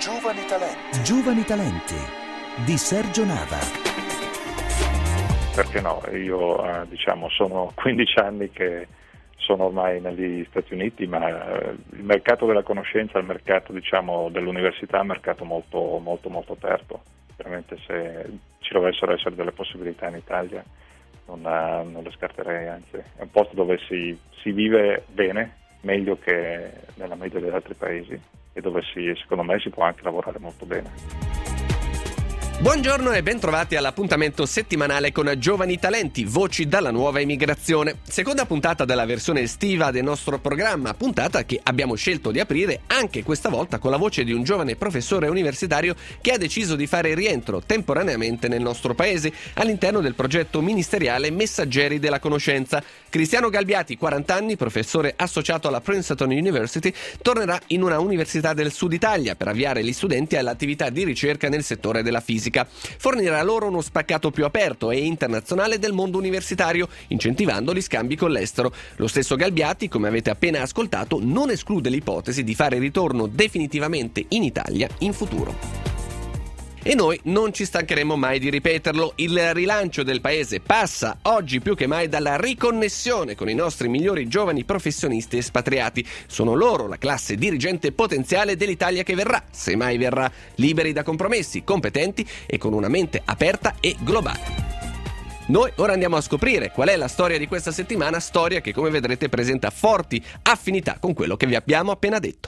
Giovani Talenti. Giovani Talenti di Sergio Nava. Perché no? Io sono 15 anni che sono ormai negli Stati Uniti, ma il mercato della conoscenza, il mercato dell'università è un mercato molto, molto, molto aperto. Veramente se ci dovessero essere delle possibilità in Italia non le scarterei, anzi è un posto dove si vive bene, meglio che nella media degli altri paesi, e dove secondo me si può anche lavorare molto bene. Buongiorno e bentrovati all'appuntamento settimanale con Giovani Talenti, voci dalla nuova emigrazione. Seconda puntata della versione estiva del nostro programma, puntata che abbiamo scelto di aprire anche questa volta con la voce di un giovane professore universitario che ha deciso di fare rientro temporaneamente nel nostro paese all'interno del progetto ministeriale Messaggeri della Conoscenza. Cristiano Galbiati, 40 anni, professore associato alla Princeton University, tornerà in una università del sud Italia per avviare gli studenti all'attività di ricerca nel settore della fisica. Fornirà loro uno spaccato più aperto e internazionale del mondo universitario, incentivando gli scambi con l'estero. Lo stesso Galbiati, come avete appena ascoltato, non esclude l'ipotesi di fare ritorno definitivamente in Italia in futuro. E noi non ci stancheremo mai di ripeterlo, il rilancio del paese passa oggi più che mai dalla riconnessione con i nostri migliori giovani professionisti espatriati. Sono loro la classe dirigente potenziale dell'Italia che verrà, se mai verrà, liberi da compromessi, competenti e con una mente aperta e globale. Noi ora andiamo a scoprire qual è la storia di questa settimana, storia che come vedrete presenta forti affinità con quello che vi abbiamo appena detto.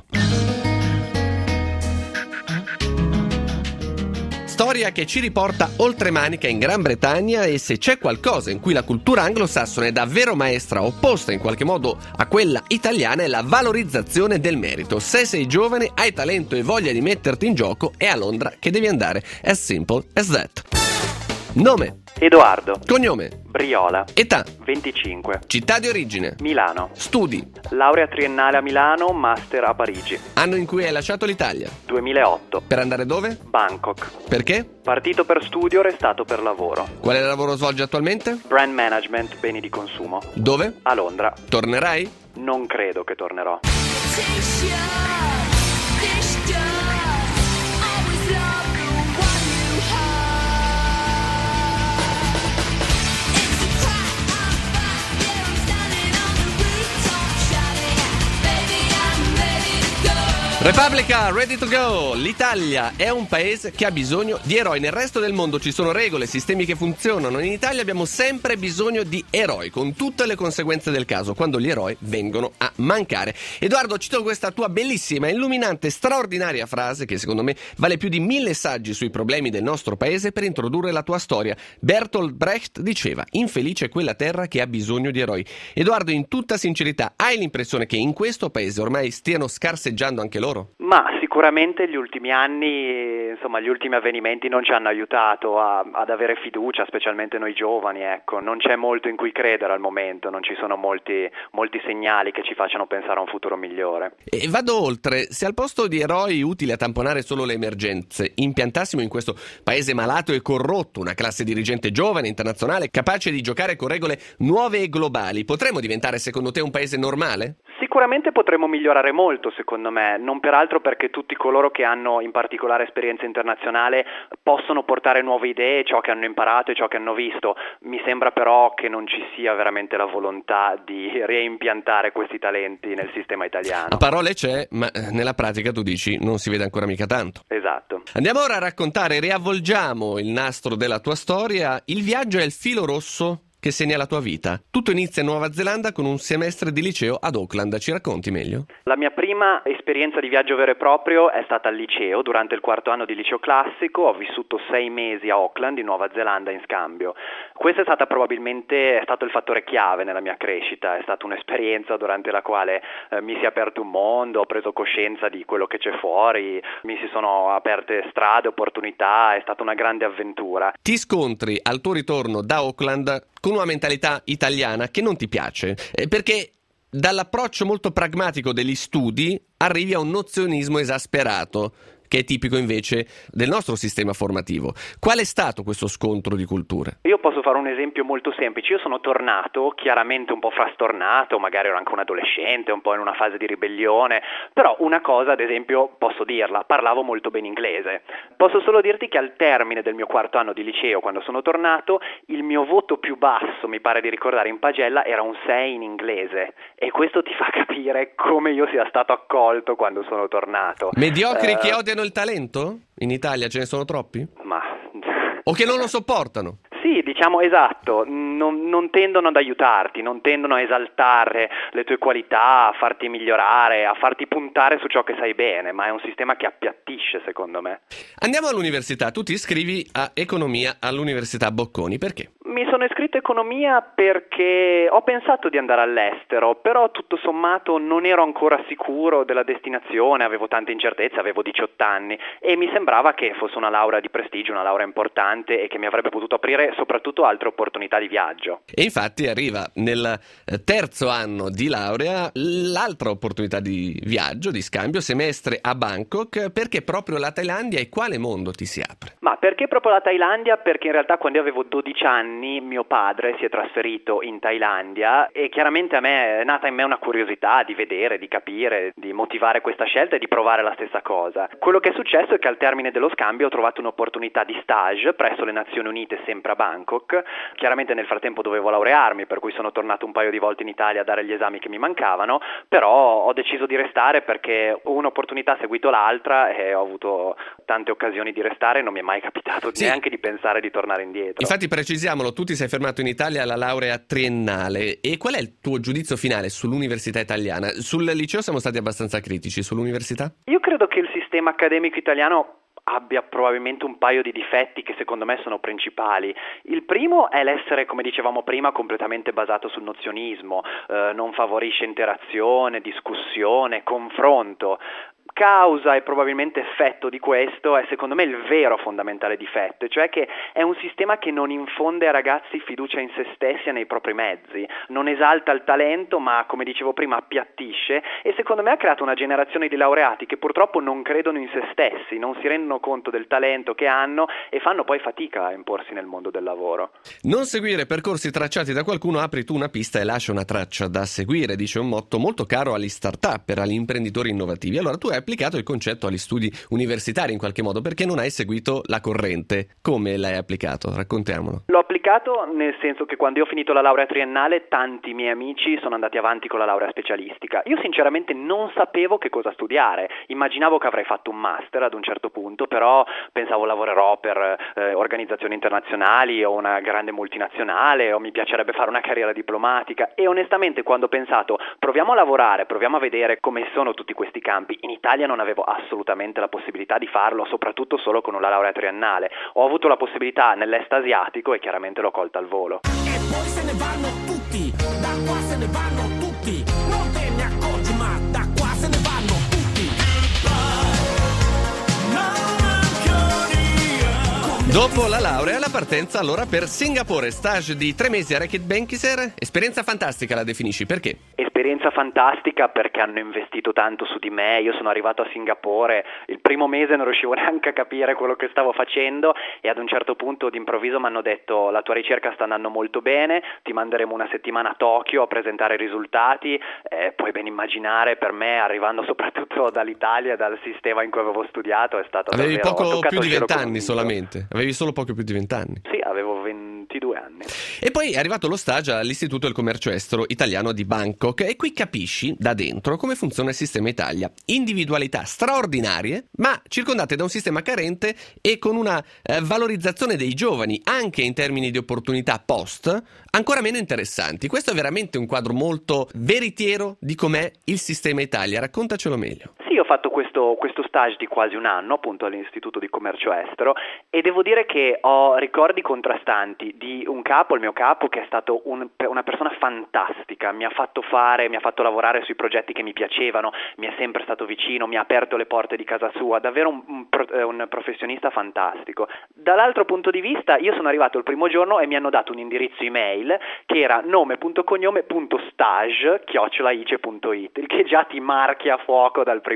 Storia che ci riporta oltremanica in Gran Bretagna, e se c'è qualcosa in cui la cultura anglosassone è davvero maestra, opposta in qualche modo a quella italiana, è la valorizzazione del merito. Se sei giovane, hai talento e voglia di metterti in gioco, è a Londra che devi andare. As simple as that. Nome: Edoardo. Cognome: Briola. Età: 25. Città di origine: Milano. Studi: Laurea triennale a Milano, master a Parigi. anno in cui hai lasciato l'Italia. 2008. Per andare dove? Bangkok. Perché? Partito per studio, restato per lavoro. Quale lavoro svolgi attualmente? Brand management, beni di consumo. Dove? A Londra. Tornerai? Non credo che tornerò. Repubblica, ready to go! L'Italia è un paese che ha bisogno di eroi. Nel resto del mondo ci sono regole, sistemi che funzionano. In Italia abbiamo sempre bisogno di eroi, con tutte le conseguenze del caso, quando gli eroi vengono a mancare. Edoardo, cito questa tua bellissima, illuminante, straordinaria frase che secondo me vale più di 1000 saggi sui problemi del nostro paese per introdurre la tua storia. Bertolt Brecht diceva: infelice è quella terra che ha bisogno di eroi. Edoardo, in tutta sincerità, hai l'impressione che in questo paese ormai stiano scarseggiando anche loro? Ma sicuramente gli ultimi anni, insomma, gli ultimi avvenimenti non ci hanno aiutato ad avere fiducia, specialmente noi giovani, ecco. Non c'è molto in cui credere al momento, non ci sono molti segnali che ci facciano pensare a un futuro migliore. E vado oltre: se al posto di eroi utili a tamponare solo le emergenze, impiantassimo in questo paese malato e corrotto una classe dirigente giovane, internazionale, capace di giocare con regole nuove e globali, potremmo diventare secondo te un paese normale? Sicuramente potremmo migliorare molto, secondo me, non peraltro perché tutti coloro che hanno in particolare esperienza internazionale possono portare nuove idee, ciò che hanno imparato e ciò che hanno visto. Mi sembra però che non ci sia veramente la volontà di reimpiantare questi talenti nel sistema italiano. A parole c'è, ma nella pratica tu dici non si vede ancora mica tanto. Esatto. Andiamo ora a raccontare, riavvolgiamo il nastro della tua storia. Il viaggio è il filo rosso che segna la tua vita. Tutto inizia in Nuova Zelanda con un semestre di liceo ad Auckland. Ci racconti meglio? La mia prima esperienza di viaggio vero e proprio è stata al liceo. Durante il quarto anno di liceo classico ho vissuto 6 mesi a Auckland, in Nuova Zelanda, in scambio. Questo è stato il fattore chiave nella mia crescita. È stata un'esperienza durante la quale mi si è aperto un mondo, ho preso coscienza di quello che c'è fuori, mi si sono aperte strade, opportunità, è stata una grande avventura. Ti scontri al tuo ritorno da Auckland con una mentalità italiana che non ti piace, perché dall'approccio molto pragmatico degli studi arrivi a un nozionismo esasperato. che è tipico invece del nostro sistema formativo. Qual è stato questo scontro di culture? Io posso fare un esempio molto semplice. Io sono tornato chiaramente un po' frastornato, magari ero anche un adolescente, un po' in una fase di ribellione, però una cosa ad esempio posso dirla, parlavo molto bene inglese. Posso solo dirti che al termine del mio quarto anno di liceo, quando sono tornato, il mio voto più basso, mi pare di ricordare in pagella, era un 6 in inglese, e questo ti fa capire come io sia stato accolto quando sono tornato. Mediocri che odiano il talento? In Italia ce ne sono troppi? Ma O che non lo sopportano? sì, diciamo esatto, non tendono ad aiutarti, non tendono a esaltare le tue qualità, a farti migliorare, a farti puntare su ciò che sai bene, ma è un sistema che appiattisce secondo me. Andiamo all'università, tu ti iscrivi a economia all'Università Bocconi, perché? Mi sono iscritto a economia perché ho pensato di andare all'estero, però tutto sommato non ero ancora sicuro della destinazione, avevo tante incertezze, avevo 18 anni e mi sembrava che fosse una laurea di prestigio, una laurea importante e che mi avrebbe potuto aprire soprattutto altre opportunità di viaggio. E infatti arriva nel terzo anno di laurea l'altra opportunità di viaggio, di scambio, semestre a Bangkok. Perché proprio la Thailandia e quale mondo ti si apre? Ma perché proprio la Thailandia? Perché in realtà quando io avevo 12 anni mio padre si è trasferito in Thailandia e chiaramente a me è nata in me una curiosità di vedere, di capire, di motivare questa scelta e di provare la stessa cosa. Quello che è successo è che al termine dello scambio ho trovato un'opportunità di stage presso le Nazioni Unite sempre a Bangkok. Chiaramente nel frattempo dovevo laurearmi, per cui sono tornato un paio di volte in Italia a dare gli esami che mi mancavano, però ho deciso di restare perché un'opportunità ha seguito l'altra e ho avuto tante occasioni di restare e non mi è mai capitato neanche di pensare di tornare indietro. Infatti precisiamolo, tu ti sei fermato in Italia alla laurea triennale, e qual è il tuo giudizio finale sull'università italiana? Sul liceo siamo stati abbastanza critici, sull'università? Io credo che il sistema accademico italiano abbia probabilmente un paio di difetti che secondo me sono principali. Il primo è l'essere, come dicevamo prima, completamente basato sul nozionismo, non favorisce interazione, discussione, confronto. Causa e probabilmente effetto di questo è secondo me il vero fondamentale difetto, cioè che è un sistema che non infonde ai ragazzi fiducia in se stessi e nei propri mezzi, non esalta il talento ma, come dicevo prima, appiattisce, e secondo me ha creato una generazione di laureati che purtroppo non credono in se stessi, non si rendono conto del talento che hanno e fanno poi fatica a imporsi nel mondo del lavoro. Non seguire percorsi tracciati da qualcuno, apri tu una pista e lascia una traccia da seguire, dice un motto molto caro agli start-up, agli imprenditori innovativi. Allora tu hai applicato il concetto agli studi universitari in qualche modo, perché non hai seguito la corrente. Come l'hai applicato? Raccontiamolo. L'ho applicato nel senso che quando io ho finito la laurea triennale tanti miei amici sono andati avanti con la laurea specialistica. Io sinceramente non sapevo che cosa studiare, immaginavo che avrei fatto un master ad un certo punto, però pensavo lavorerò per organizzazioni internazionali o una grande multinazionale o mi piacerebbe fare una carriera diplomatica, e onestamente quando ho pensato proviamo a lavorare, proviamo a vedere come sono tutti questi campi, in Italia non avevo assolutamente la possibilità di farlo, soprattutto solo con una laurea triennale. Ho avuto la possibilità nell'est asiatico e chiaramente l'ho colta al volo. E poi se ne vanno tutti, da qua se ne vanno tutti, non te ne accorgi ma da qua se ne vanno tutti. Dopo la laurea, la partenza allora per Singapore, stage di 3 mesi a Reckitt Benckiser. Esperienza fantastica la definisci, perché? Esperienza fantastica perché hanno investito tanto su di me. Io sono arrivato a Singapore, il primo mese non riuscivo neanche a capire quello che stavo facendo e ad un certo punto d'improvviso mi hanno detto: la tua ricerca sta andando molto bene, ti manderemo una settimana a Tokyo a presentare i risultati. Puoi ben immaginare, per me, arrivando soprattutto dall'Italia, dal sistema in cui avevo studiato, è stato Avevi davvero... poco più di 20 anni solamente? Avevi solo poco più di 20 anni? Sì, avevo 22 anni. E poi è arrivato lo stage all'Istituto del Commercio Estero Italiano di Bangkok, e qui capisci da dentro come funziona il sistema Italia. Individualità straordinarie, ma circondate da un sistema carente e con una valorizzazione dei giovani, anche in termini di opportunità post, ancora meno interessanti. Questo è veramente un quadro molto veritiero di com'è il sistema Italia. Raccontacelo meglio. Sì, ho fatto questo stage di quasi un anno appunto all'Istituto di Commercio Estero e devo dire che ho ricordi contrastanti di un capo, il mio capo, che è stato una persona fantastica, mi ha fatto lavorare sui progetti che mi piacevano, mi è sempre stato vicino, mi ha aperto le porte di casa sua, davvero un professionista fantastico. Dall'altro punto di vista, io sono arrivato il primo giorno e mi hanno dato un indirizzo email che era nome.cognome.stage@ice.it, il che già ti marchia a fuoco dal primo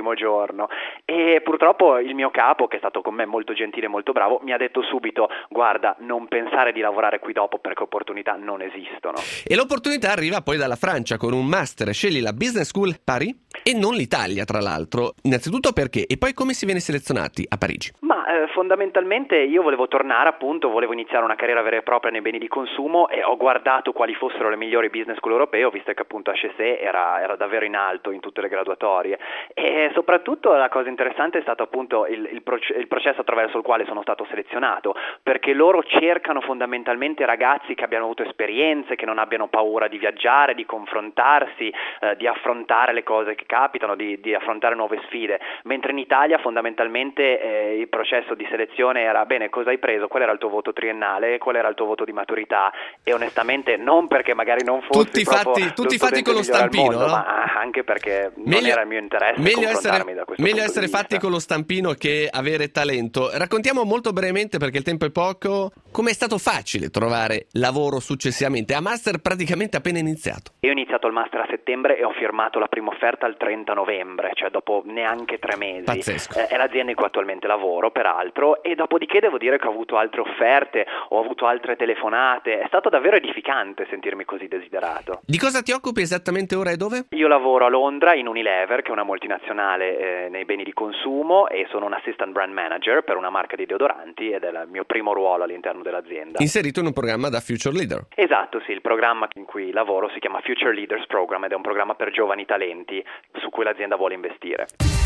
primo giorno. E purtroppo il mio capo, che è stato con me molto gentile e molto bravo, mi ha detto subito: guarda, non pensare di lavorare qui dopo perché opportunità non esistono. E l'opportunità arriva poi dalla Francia con un master. Scegli la Business School Paris e non l'Italia, tra l'altro. Innanzitutto perché? E poi come si viene selezionati a Parigi? Ma fondamentalmente io volevo tornare, appunto, volevo iniziare una carriera vera e propria nei beni di consumo e ho guardato quali fossero le migliori business school europee. Ho visto che appunto HEC era davvero in alto in tutte le graduatorie, e soprattutto la cosa interessante è stato appunto il processo attraverso il quale sono stato selezionato, perché loro cercano fondamentalmente ragazzi che abbiano avuto esperienze, che non abbiano paura di viaggiare, di confrontarsi, di affrontare le cose che capitano, di affrontare nuove sfide, mentre in Italia fondamentalmente il processo di selezione era: bene, cosa hai preso, qual era il tuo voto triennale, qual era il tuo voto di maturità, e onestamente non perché magari non fossi tutti fatti con lo stampino, mondo, no? ma anche perché non era il mio interesse confrontarmi da questo meglio punto essere di vista. fatti con lo stampino che avere talento. Raccontiamo molto brevemente, perché il tempo è poco, come è stato facile trovare lavoro successivamente a master praticamente appena iniziato. Io ho iniziato il master a settembre e ho firmato la prima offerta il 30 novembre, cioè dopo neanche 3 mesi. Pazzesco. È l'azienda in cui attualmente lavoro, peraltro, e dopodiché devo dire che ho avuto altre offerte, ho avuto altre telefonate. È stato davvero edificante sentirmi così desiderato. Di cosa ti occupi esattamente ora e dove? Io lavoro a Londra in Unilever, che è una multinazionale nei beni di consumo, e sono un assistant brand manager per una marca di deodoranti, ed è il mio primo ruolo all'interno dell'azienda. Inserito in un programma da Future Leader. Esatto, sì, il programma in cui lavoro si chiama Future Leaders Program ed è un programma per giovani talenti su cui l'azienda vuole investire.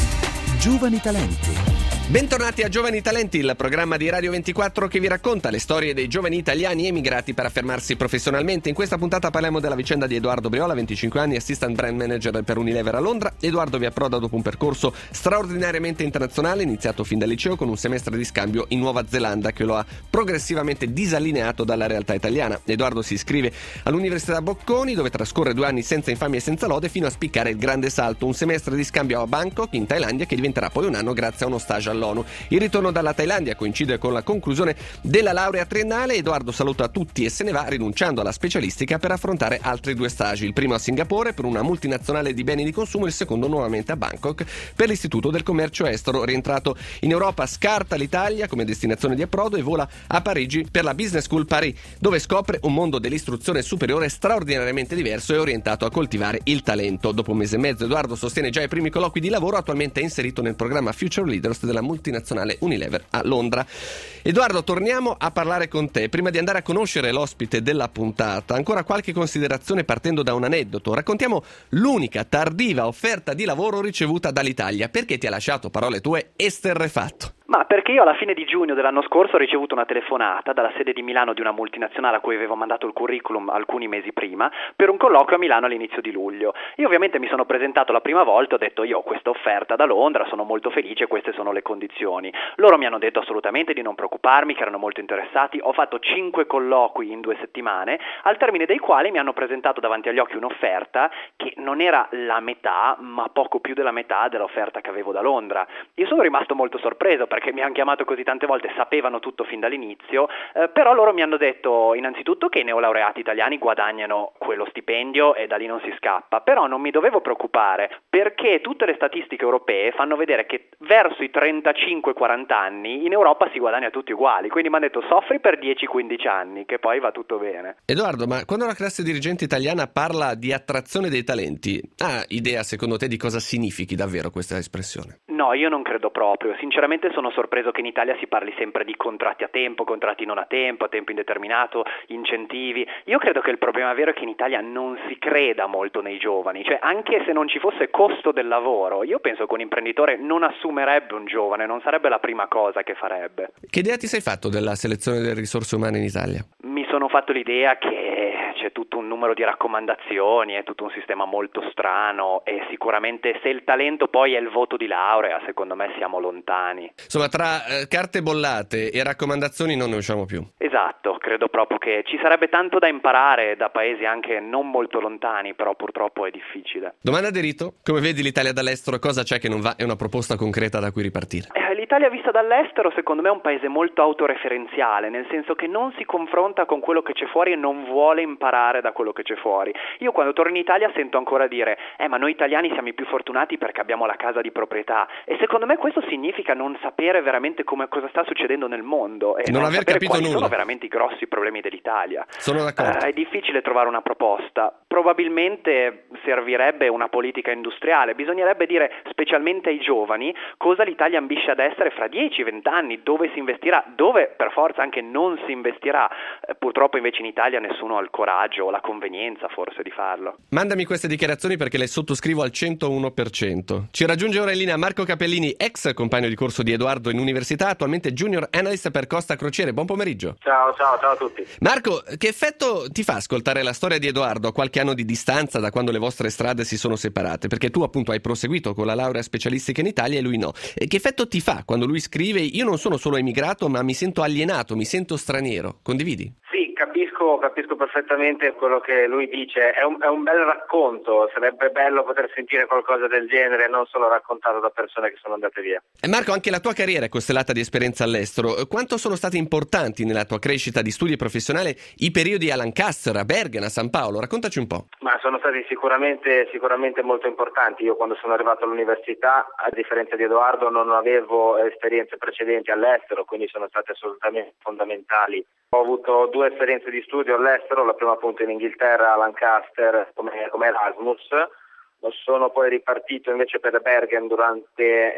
Giovani talenti. Bentornati a Giovani Talenti, il programma di Radio 24 che vi racconta le storie dei giovani italiani emigrati per affermarsi professionalmente. In questa puntata parliamo della vicenda di Edoardo Briola, 25 anni, assistant brand manager per Unilever a Londra. Edoardo vi approda dopo un percorso straordinariamente internazionale, iniziato fin dal liceo con un semestre di scambio in Nuova Zelanda che lo ha progressivamente disallineato dalla realtà italiana. Edoardo si iscrive all'Università Bocconi, dove trascorre 2 anni senza infamia e senza lode, fino a spiccare il grande salto, un semestre di scambio a Bangkok in Thailandia che diventerà poi un anno grazie a uno stage all'ONU. Il ritorno dalla Thailandia coincide con la conclusione della laurea triennale. Edoardo saluta tutti e se ne va, rinunciando alla specialistica per affrontare altri 2 stage, il primo a Singapore per una multinazionale di beni di consumo, il secondo nuovamente a Bangkok per l'Istituto del Commercio Estero. Rientrato in Europa scarta l'Italia come destinazione di approdo e vola a Parigi per la Business School Paris, dove scopre un mondo dell'istruzione superiore straordinariamente diverso e orientato a coltivare il talento. Dopo un mese e mezzo Edoardo sostiene già i primi colloqui di lavoro, attualmente è inserito nel programma Future Leaders della multinazionale Unilever a Londra. Edoardo, torniamo a parlare con te. Prima di andare a conoscere l'ospite della puntata, ancora qualche considerazione partendo da un aneddoto. Raccontiamo l'unica tardiva offerta di lavoro ricevuta dall'Italia. Perché ti ha lasciato, parole tue, esterrefatto? Ma perché io alla fine di giugno dell'anno scorso ho ricevuto una telefonata dalla sede di Milano di una multinazionale a cui avevo mandato il curriculum alcuni mesi prima per un colloquio a Milano all'inizio di luglio. Io ovviamente mi sono presentato la prima volta, ho detto: io ho questa offerta da Londra, sono molto felice, queste sono le condizioni. Loro mi hanno detto assolutamente di non preoccuparmi, che erano molto interessati. Ho fatto 5 colloqui in 2 settimane, al termine dei quali mi hanno presentato davanti agli occhi un'offerta che non era la metà, ma poco più della metà dell'offerta che avevo da Londra. Io sono rimasto molto sorpreso perché mi hanno chiamato così tante volte, sapevano tutto fin dall'inizio, però loro mi hanno detto innanzitutto che i neolaureati italiani guadagnano quello stipendio e da lì non si scappa, però non mi dovevo preoccupare perché tutte le statistiche europee fanno vedere che verso i 35-40 anni in Europa si guadagna tutti uguali, quindi mi hanno detto soffri per 10-15 anni che poi va tutto bene. Edoardo, ma quando la classe dirigente italiana parla di attrazione dei talenti, ha idea secondo te di cosa significhi davvero questa espressione? No, io non credo proprio. Sinceramente sono sorpreso che in Italia si parli sempre di contratti a tempo, contratti non a tempo indeterminato, incentivi. Io credo che il problema vero è che in Italia non si creda molto nei giovani, cioè anche se non ci fosse costo del lavoro, io penso che un imprenditore non assumerebbe un giovane, non sarebbe la prima cosa che farebbe. Che idea ti sei fatto della selezione delle risorse umane in Italia? Mi sono fatto l'idea che c'è tutto un numero di raccomandazioni, è tutto un sistema molto strano e sicuramente se il talento poi è il voto di laurea, secondo me siamo lontani. Insomma, tra carte bollate e raccomandazioni non ne usciamo più. Esatto, credo proprio che ci sarebbe tanto da imparare da paesi anche non molto lontani, però purtroppo è difficile. Domanda di rito, come vedi l'Italia dall'estero, cosa c'è che non va? È una proposta concreta da cui ripartire. l'Italia vista dall'estero secondo me è un paese molto autoreferenziale, nel senso che non si confronta con quello che c'è fuori e non vuole imparare da quello che c'è fuori. Io quando torno in Italia sento ancora dire ma noi italiani siamo i più fortunati perché abbiamo la casa di proprietà, e secondo me questo significa non sapere veramente cosa sta succedendo nel mondo e non aver capito quali nulla. sono veramente i grossi problemi dell'Italia. Sono d'accordo. È difficile trovare una proposta. Probabilmente servirebbe una politica industriale, bisognerebbe dire specialmente ai giovani cosa l'Italia ambisce ad essere fra 10-20 anni, dove si investirà, dove per forza anche non si investirà. Purtroppo invece in Italia nessuno ha il coraggio o la convenienza forse di farlo. Mandami queste dichiarazioni perché le sottoscrivo al 101%. Ci raggiunge ora in linea Marco Capellini, ex compagno di corso di Edoardo in università, attualmente junior analyst per Costa Crociere. Buon pomeriggio. Ciao a tutti. Marco, che effetto ti fa ascoltare la storia di Edoardo a qualche anno di distanza da quando le vostre strade si sono separate? Perché tu appunto hai proseguito con la laurea specialistica in Italia e lui no. Che effetto ti fa quando lui scrive io non sono solo emigrato ma mi sento alienato, mi sento straniero? Condividi? Sì, capisco perfettamente quello che lui dice, è un bel racconto, sarebbe bello poter sentire qualcosa del genere, non solo raccontato da persone che sono andate via. E Marco, anche la tua carriera è costellata di esperienza all'estero. Quanto sono stati importanti nella tua crescita di studio professionale i periodi a Lancaster, a Bergen, a San Paolo? Raccontaci un po'. Ma sono stati sicuramente molto importanti. Io quando sono arrivato all'università, a differenza di Edoardo, non avevo esperienze precedenti all'estero, quindi sono state assolutamente fondamentali. Ho avuto 2 esperienze di studio all'estero, la prima appunto in Inghilterra a Lancaster come Erasmus. Sono poi ripartito invece per Bergen durante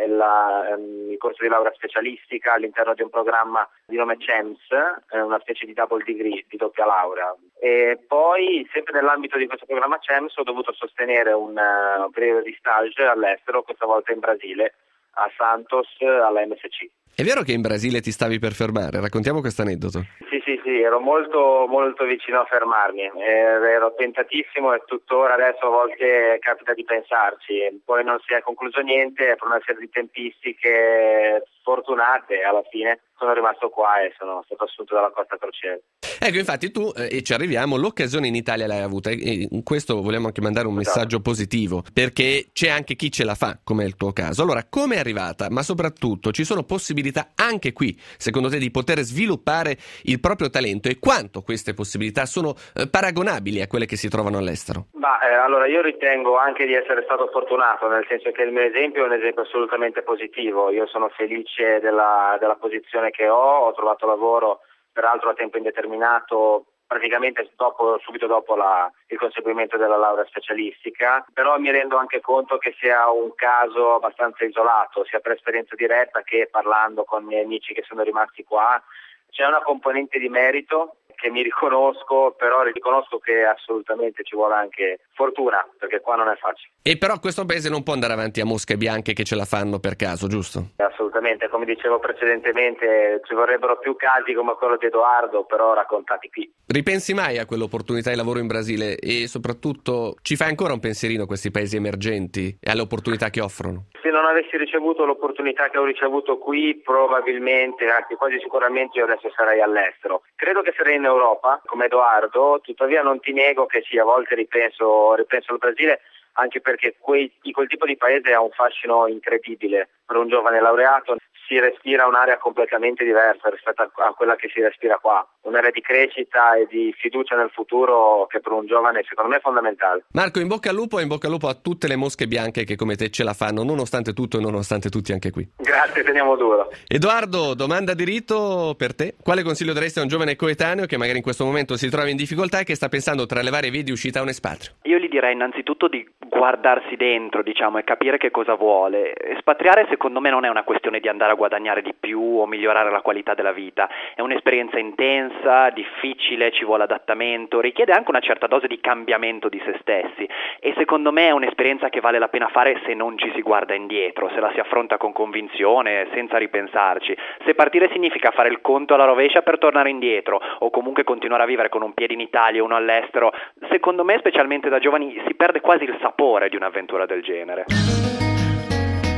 il corso di laurea specialistica all'interno di un programma di nome CEMS, una specie di double degree, di doppia laurea. E poi, sempre nell'ambito di questo programma CEMS, ho dovuto sostenere un periodo di stage all'estero, questa volta in Brasile, a Santos, alla MSC. È vero che in Brasile ti stavi per fermare? Raccontiamo questo aneddoto. Sì, ero molto vicino a fermarmi, ero tentatissimo e tuttora adesso a volte capita di pensarci, poi non si è concluso niente per una serie di tempistiche fortunate, alla fine sono rimasto qua e sono stato assunto dalla Costa Crociere. Ecco, infatti tu, e ci arriviamo, l'occasione in Italia l'hai avuta e in questo vogliamo anche mandare un messaggio positivo, perché c'è anche chi ce la fa, come è il tuo caso. Allora, come è arrivata? Ma soprattutto, ci sono possibilità anche qui, secondo te, di poter sviluppare il proprio talento e quanto queste possibilità sono paragonabili a quelle che si trovano all'estero? Allora io ritengo anche di essere stato fortunato, nel senso che il mio esempio è un esempio assolutamente positivo. Io sono felice della posizione che ho trovato lavoro peraltro a tempo indeterminato praticamente subito dopo il conseguimento della laurea specialistica, però mi rendo anche conto che sia un caso abbastanza isolato, sia per esperienza diretta che parlando con miei amici che sono rimasti qua. C'è una componente di merito che mi riconosco, però riconosco che assolutamente ci vuole anche fortuna, perché qua non è facile. E però questo paese non può andare avanti a mosche bianche che ce la fanno per caso, giusto? Assolutamente, come dicevo precedentemente, ci vorrebbero più casi come quello di Edoardo, però raccontati qui. Ripensi mai a quell'opportunità di lavoro in Brasile e soprattutto ci fai ancora un pensierino a questi paesi emergenti e alle opportunità che offrono? Se non avessi ricevuto l'opportunità che ho ricevuto qui, probabilmente, anzi quasi sicuramente io adesso sarei all'estero. Credo che sarei in Europa, come Edoardo, tuttavia non ti nego che sì, a volte ripenso al Brasile, anche perché quel tipo di paese ha un fascino incredibile per un giovane laureato. Si respira un'area completamente diversa rispetto a quella che si respira qua, un'area di crescita e di fiducia nel futuro che per un giovane secondo me è fondamentale. Marco, in bocca al lupo e in bocca al lupo a tutte le mosche bianche che come te ce la fanno, nonostante tutto e nonostante tutti anche qui. Grazie, teniamo duro. Edoardo, domanda di rito per te. Quale consiglio daresti a un giovane coetaneo che magari in questo momento si trova in difficoltà e che sta pensando tra le varie vie di uscita a un espatrio? Io gli direi innanzitutto di guardarsi dentro, e capire che cosa vuole. Espatriare secondo me non è una questione di andare a guadagnare di più o migliorare la qualità della vita, è un'esperienza intensa, difficile, ci vuole adattamento, richiede anche una certa dose di cambiamento di se stessi e secondo me è un'esperienza che vale la pena fare se non ci si guarda indietro, se la si affronta con convinzione, senza ripensarci. Se partire significa fare il conto alla rovescia per tornare indietro o comunque continuare a vivere con un piede in Italia e uno all'estero, secondo me specialmente da giovani si perde quasi il sapore di un'avventura del genere.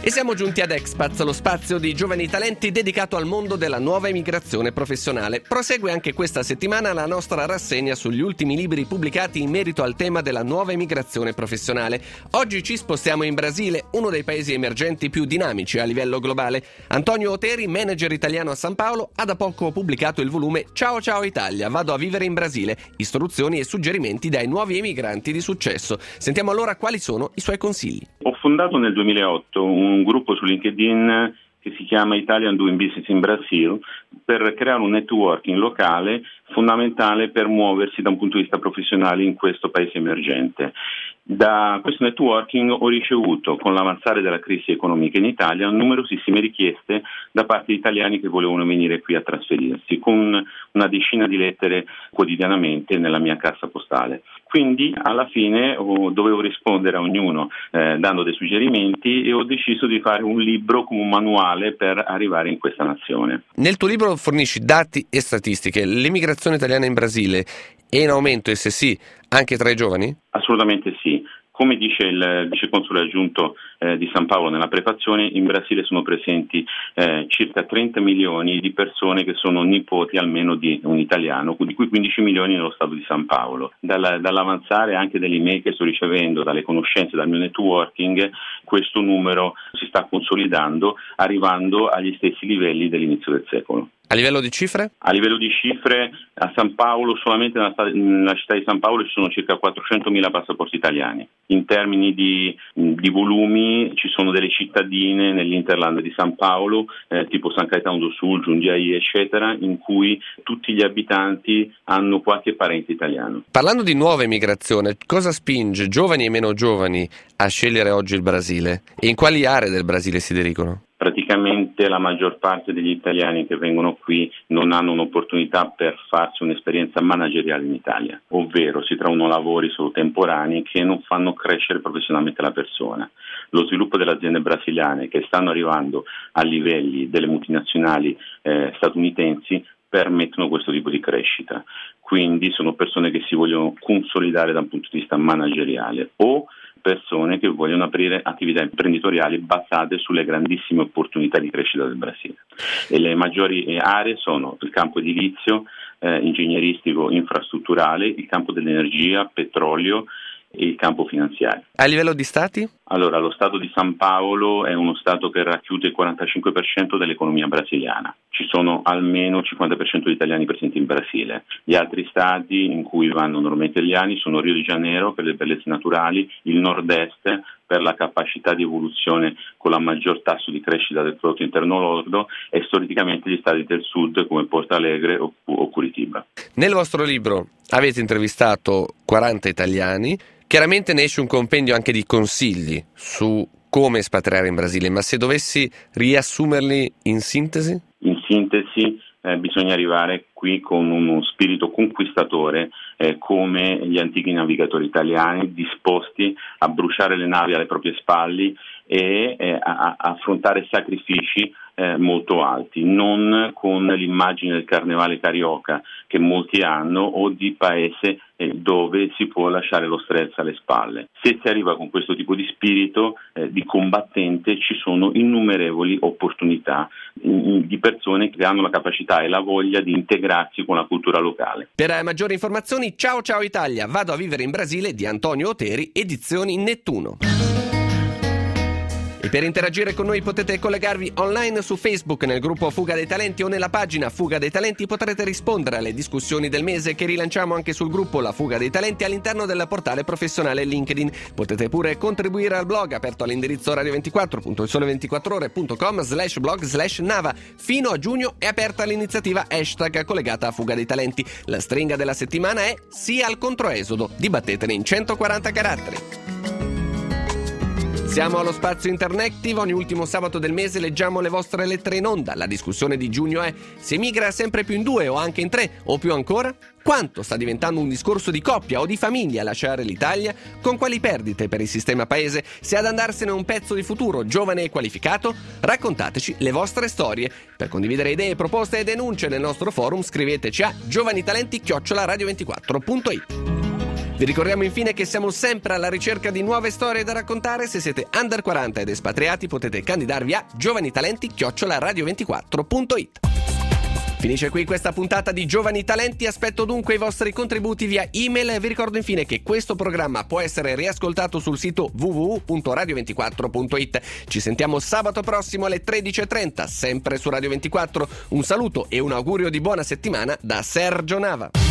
E siamo giunti ad Expats, lo spazio di giovani talenti dedicato al mondo della nuova emigrazione professionale. Prosegue anche questa settimana la nostra rassegna sugli ultimi libri pubblicati in merito al tema della nuova emigrazione professionale. Oggi ci spostiamo in Brasile, uno dei paesi emergenti più dinamici a livello globale. Antonio Oteri, manager italiano a San Paolo, ha da poco pubblicato il volume Ciao Ciao Italia, vado a vivere in Brasile, istruzioni e suggerimenti dai nuovi emigranti di successo. Sentiamo allora quali sono i suoi consigli. Ho fondato nel 2008 un gruppo su LinkedIn che si chiama Italian Doing Business in Brazil per creare un networking locale fondamentale per muoversi da un punto di vista professionale in questo paese emergente. Da questo networking ho ricevuto, con l'avanzare della crisi economica in Italia, numerosissime richieste da parte di italiani che volevano venire qui a trasferirsi, con una decina di lettere quotidianamente nella mia cassa postale. Quindi alla fine dovevo rispondere a ognuno dando dei suggerimenti e ho deciso di fare un libro come un manuale per arrivare in questa nazione. Nel tuo libro fornisci dati e statistiche. L'emigrazione italiana in Brasile è in aumento e se sì, anche tra i giovani? Assolutamente sì. Come dice il viceconsole aggiunto di San Paolo nella prefazione, in Brasile sono presenti circa 30 milioni di persone che sono nipoti almeno di un italiano, di cui 15 milioni nello stato di San Paolo. Dall'avanzare anche delle email che sto ricevendo, dalle conoscenze, dal mio networking, questo numero si sta consolidando, arrivando agli stessi livelli dell'inizio del secolo. A livello di cifre? A livello di cifre, a San Paolo, solamente nella città di San Paolo ci sono circa 400.000 passaporti italiani. In termini di volumi ci sono delle cittadine nell'Interland di San Paolo, tipo San Caetano do Sul, Jundiaí, eccetera, in cui tutti gli abitanti hanno qualche parente italiano. Parlando di nuova emigrazione, cosa spinge giovani e meno giovani a scegliere oggi il Brasile? E in quali aree del Brasile si dirigono? Praticamente la maggior parte degli italiani che vengono qui non hanno un'opportunità per farsi un'esperienza manageriale in Italia, ovvero si trovano lavori solo temporanei che non fanno crescere professionalmente la persona. Lo sviluppo delle aziende brasiliane che stanno arrivando a livelli delle multinazionali statunitensi permettono questo tipo di crescita. Quindi sono persone che si vogliono consolidare da un punto di vista manageriale o persone che vogliono aprire attività imprenditoriali basate sulle grandissime opportunità di crescita del Brasile. E le maggiori aree sono il campo edilizio, ingegneristico, infrastrutturale, il campo dell'energia, petrolio e il campo finanziario. A livello di stati? Allora, lo stato di San Paolo è uno stato che racchiude il 45% dell'economia brasiliana. Ci sono almeno il 50% di italiani presenti in Brasile. Gli altri stati in cui vanno normalmente gli italiani sono Rio de Janeiro per le bellezze naturali, il nord-est per la capacità di evoluzione con la maggior tasso di crescita del prodotto interno lordo e storicamente gli stati del sud come Porto Alegre o Curitiba. Nel vostro libro avete intervistato 40 italiani. Chiaramente ne esce un compendio anche di consigli su come espatriare in Brasile, ma se dovessi riassumerli in sintesi? In sintesi bisogna arrivare qui con uno spirito conquistatore come gli antichi navigatori italiani, disposti a bruciare le navi alle proprie spalle e a affrontare sacrifici molto alti, non con l'immagine del carnevale carioca che molti hanno o di paese dove si può lasciare lo stress alle spalle. Se si arriva con questo tipo di spirito di combattente ci sono innumerevoli opportunità di persone che hanno la capacità e la voglia di integrarsi con la cultura locale. Per maggiori informazioni, Ciao Ciao Italia, vado a vivere in Brasile di Antonio Oteri, edizioni Nettuno. E per interagire con noi potete collegarvi online su Facebook nel gruppo Fuga dei Talenti o nella pagina Fuga dei Talenti. Potrete rispondere alle discussioni del mese che rilanciamo anche sul gruppo La Fuga dei Talenti all'interno del portale professionale LinkedIn. Potete pure contribuire al blog aperto all'indirizzo radio24.sole24ore.com/blog/Nava. Fino a giugno è aperta l'iniziativa hashtag collegata a Fuga dei Talenti. La stringa della settimana è Sì al controesodo. Dibattetene in 140 caratteri. Siamo allo spazio Interactive, ogni ultimo sabato del mese leggiamo le vostre lettere in onda. La discussione di giugno è: si emigra sempre più in 2 o anche in 3 o più ancora? Quanto sta diventando un discorso di coppia o di famiglia lasciare l'Italia? Con quali perdite per il sistema paese? Se ad andarsene un pezzo di futuro giovane e qualificato? Raccontateci le vostre storie. Per condividere idee, proposte e denunce nel nostro forum scriveteci a giovanitalenti@radio24.it. Vi ricordiamo infine che siamo sempre alla ricerca di nuove storie da raccontare. Se siete under 40 ed espatriati potete candidarvi a giovanitalenti@radio24.it. Finisce qui questa puntata di Giovani Talenti, aspetto dunque i vostri contributi via email. Vi ricordo infine che questo programma può essere riascoltato sul sito www.radio24.it. Ci sentiamo sabato prossimo alle 13:30, sempre su Radio 24. Un saluto e un augurio di buona settimana da Sergio Nava.